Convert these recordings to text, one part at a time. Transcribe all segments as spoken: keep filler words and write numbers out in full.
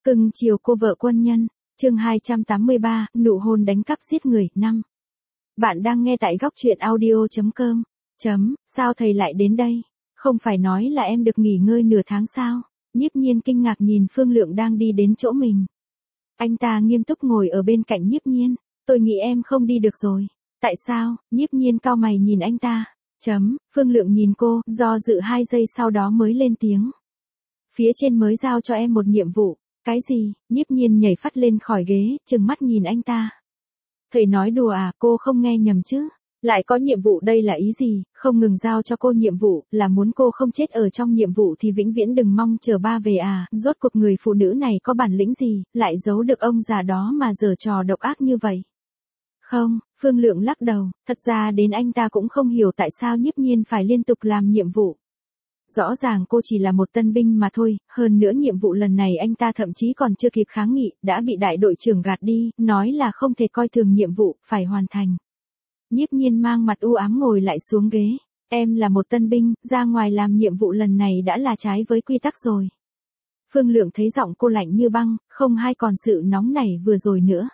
Cưng chiều cô vợ quân nhân, chương hai trăm tám mươi ba, nụ hôn đánh cắp giết người, năm. Bạn đang nghe tại góc truyện audio chấm com. Chấm, sao thầy lại đến đây? Không phải nói là em được nghỉ ngơi nửa tháng sao? Nhiếp Nhiên kinh ngạc nhìn Phương Lượng đang đi đến chỗ mình. Anh ta nghiêm túc ngồi ở bên cạnh Nhiếp Nhiên, tôi nghĩ em không đi được rồi. Tại sao? Nhiếp Nhiên cau mày nhìn anh ta. Chấm, Phương Lượng nhìn cô, do dự hai giây sau đó mới lên tiếng. Phía trên mới giao cho em một nhiệm vụ. Cái gì? Nhiếp Nhiên nhảy phắt lên khỏi ghế, trừng mắt nhìn anh ta. Thầy nói đùa à, cô không nghe nhầm chứ? Lại có nhiệm vụ đây là ý gì? Không ngừng giao cho cô nhiệm vụ, là muốn cô không chết ở trong nhiệm vụ thì vĩnh viễn đừng mong chờ ba về à? Rốt cuộc người phụ nữ này có bản lĩnh gì, lại giấu được ông già đó mà giở trò độc ác như vậy? Không, Phương Lượng lắc đầu, thật ra đến anh ta cũng không hiểu tại sao Nhiếp Nhiên phải liên tục làm nhiệm vụ. Rõ ràng cô chỉ là một tân binh mà thôi, hơn nữa nhiệm vụ lần này anh ta thậm chí còn chưa kịp kháng nghị, đã bị đại đội trưởng gạt đi, nói là không thể coi thường nhiệm vụ, phải hoàn thành. Nhiếp Nhiên mang mặt u ám ngồi lại xuống ghế, em là một tân binh, ra ngoài làm nhiệm vụ lần này đã là trái với quy tắc rồi. Phương Lượng thấy giọng cô lạnh như băng, không hay còn sự nóng nảy vừa rồi nữa.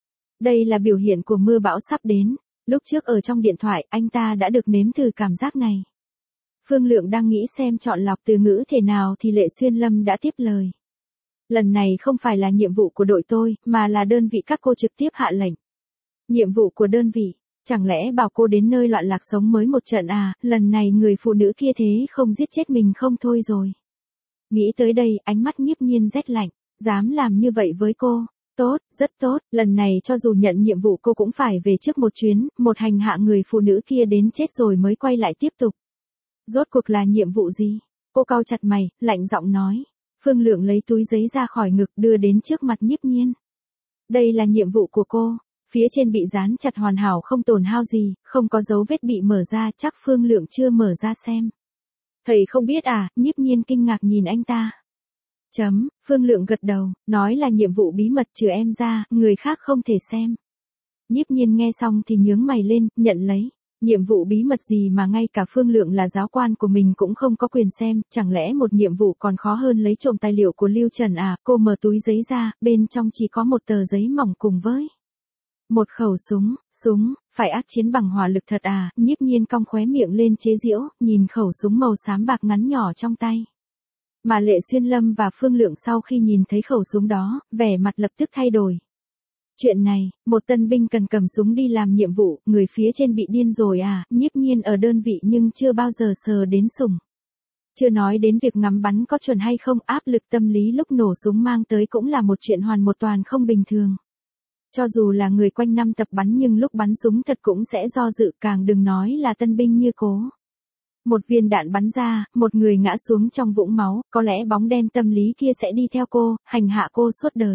Đây là biểu hiện của mưa bão sắp đến, lúc trước ở trong điện thoại anh ta đã được nếm thử cảm giác này. Phương Lượng đang nghĩ xem chọn lọc từ ngữ thế nào thì Lệ Xuyên Lâm đã tiếp lời. Lần này không phải là nhiệm vụ của đội tôi, mà là đơn vị các cô trực tiếp hạ lệnh. Nhiệm vụ của đơn vị, chẳng lẽ bảo cô đến nơi loạn lạc sống mới một trận à, lần này người phụ nữ kia thế không giết chết mình không thôi rồi. Nghĩ tới đây, ánh mắt Nhiếp Nhiên rét lạnh, dám làm như vậy với cô. Tốt, rất tốt, lần này cho dù nhận nhiệm vụ cô cũng phải về trước một chuyến, một hành hạ người phụ nữ kia đến chết rồi mới quay lại tiếp tục. Rốt cuộc là nhiệm vụ gì? Cô cau chặt mày, lạnh giọng nói. Phương Lượng lấy túi giấy ra khỏi ngực đưa đến trước mặt Nhiếp Nhiên. Đây là nhiệm vụ của cô, phía trên bị dán chặt hoàn hảo không tổn hao gì, không có dấu vết bị mở ra, chắc Phương Lượng chưa mở ra xem. Thầy không biết à? Nhiếp Nhiên kinh ngạc nhìn anh ta. Chấm, Phương Lượng gật đầu, nói là nhiệm vụ bí mật trừ em ra, người khác không thể xem. Nhiếp Nhiên nghe xong thì nhướng mày lên, nhận lấy. Nhiệm vụ bí mật gì mà ngay cả Phương Lượng là giáo quan của mình cũng không có quyền xem, chẳng lẽ một nhiệm vụ còn khó hơn lấy trộm tài liệu của Lưu Trần à? Cô mở túi giấy ra, bên trong chỉ có một tờ giấy mỏng cùng với một khẩu súng, súng, phải ác chiến bằng hỏa lực thật à? Nhiếp Nhiên cong khóe miệng lên chế giễu, nhìn khẩu súng màu xám bạc ngắn nhỏ trong tay. Mà Lệ Xuyên Lâm và Phương Lượng sau khi nhìn thấy khẩu súng đó, vẻ mặt lập tức thay đổi. Chuyện này, một tân binh cần cầm súng đi làm nhiệm vụ, người phía trên bị điên rồi à? Nhiếp Nhiên ở đơn vị nhưng chưa bao giờ sờ đến súng. Chưa nói đến việc ngắm bắn có chuẩn hay không, áp lực tâm lý lúc nổ súng mang tới cũng là một chuyện hoàn một toàn không bình thường. Cho dù là người quanh năm tập bắn nhưng lúc bắn súng thật cũng sẽ do dự, càng đừng nói là tân binh như cô. Một viên đạn bắn ra, một người ngã xuống trong vũng máu, có lẽ bóng đen tâm lý kia sẽ đi theo cô, hành hạ cô suốt đời.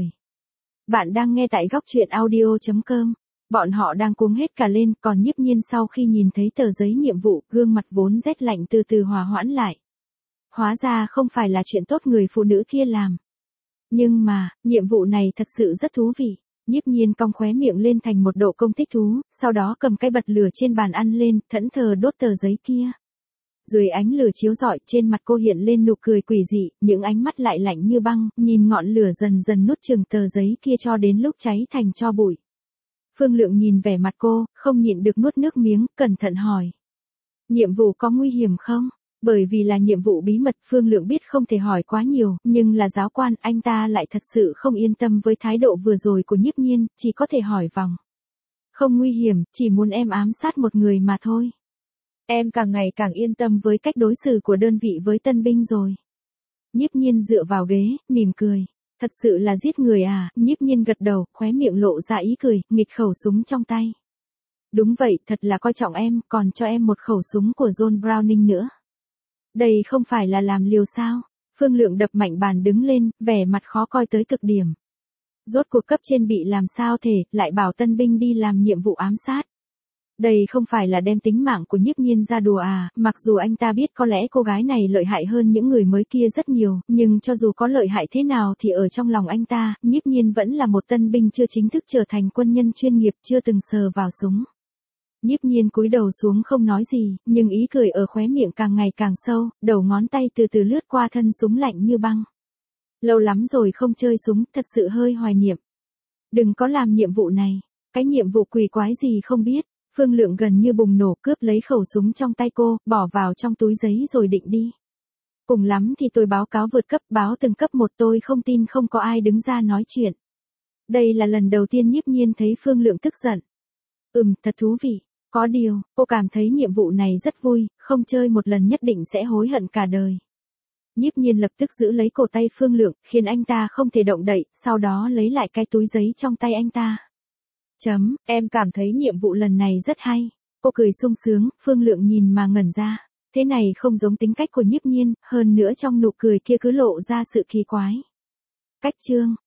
Bạn đang nghe tại góc truyện audio chấm com. Bọn họ đang cuống hết cả lên, còn Nhiếp Nhiên sau khi nhìn thấy tờ giấy nhiệm vụ, gương mặt vốn rét lạnh từ từ hòa hoãn lại. Hóa ra không phải là chuyện tốt người phụ nữ kia làm. Nhưng mà, nhiệm vụ này thật sự rất thú vị. Nhiếp Nhiên cong khóe miệng lên thành một độ công thích thú, sau đó cầm cái bật lửa trên bàn ăn lên, thẫn thờ đốt tờ giấy kia. Dưới ánh lửa chiếu rọi, trên mặt cô hiện lên nụ cười quỷ dị, những ánh mắt lại lạnh như băng, nhìn ngọn lửa dần dần nuốt chửng tờ giấy kia cho đến lúc cháy thành tro bụi. Phương Lượng nhìn vẻ mặt cô, không nhịn được nuốt nước miếng, cẩn thận hỏi. Nhiệm vụ có nguy hiểm không? Bởi vì là nhiệm vụ bí mật, Phương Lượng biết không thể hỏi quá nhiều, nhưng là giáo quan, anh ta lại thật sự không yên tâm với thái độ vừa rồi của Nhiếp Nhiên, chỉ có thể hỏi vòng. Không nguy hiểm, chỉ muốn em ám sát một người mà thôi. Em càng ngày càng yên tâm với cách đối xử của đơn vị với tân binh rồi. Nhiếp Nhiên dựa vào ghế, mỉm cười. Thật sự là giết người à? Nhiếp Nhiên gật đầu, khóe miệng lộ ra ý cười, nghịch khẩu súng trong tay. Đúng vậy, thật là coi trọng em, còn cho em một khẩu súng của John Browning nữa. Đây không phải là làm liều sao? Phương Lượng đập mạnh bàn đứng lên, vẻ mặt khó coi tới cực điểm. Rốt cuộc cấp trên bị làm sao thể, lại bảo tân binh đi làm nhiệm vụ ám sát. Đây không phải là đem tính mạng của Nhiếp Nhiên ra đùa à? Mặc dù anh ta biết có lẽ cô gái này lợi hại hơn những người mới kia rất nhiều, nhưng cho dù có lợi hại thế nào thì ở trong lòng anh ta, Nhiếp Nhiên vẫn là một tân binh chưa chính thức trở thành quân nhân chuyên nghiệp, chưa từng sờ vào súng. Nhiếp Nhiên cúi đầu xuống không nói gì, nhưng ý cười ở khóe miệng càng ngày càng sâu, đầu ngón tay từ từ lướt qua thân súng lạnh như băng. Lâu lắm rồi không chơi súng, thật sự hơi hoài niệm. Đừng có làm nhiệm vụ này. Cái nhiệm vụ quỷ quái gì không biết. Phương Lượng gần như bùng nổ, cướp lấy khẩu súng trong tay cô, bỏ vào trong túi giấy rồi định đi. Cùng lắm thì tôi báo cáo vượt cấp, báo từng cấp một, tôi không tin không có ai đứng ra nói chuyện. Đây là lần đầu tiên Nhiếp Nhiên thấy Phương Lượng tức giận. Ừm, thật thú vị. Có điều, cô cảm thấy nhiệm vụ này rất vui, không chơi một lần nhất định sẽ hối hận cả đời. Nhiếp Nhiên lập tức giữ lấy cổ tay Phương Lượng, khiến anh ta không thể động đậy, sau đó lấy lại cái túi giấy trong tay anh ta. Chấm, em cảm thấy nhiệm vụ lần này rất hay. Cô cười sung sướng, Phương Lượng nhìn mà ngẩn ra. Thế này không giống tính cách của Nhiếp Nhiên, hơn nữa trong nụ cười kia cứ lộ ra sự kỳ quái. Cách chương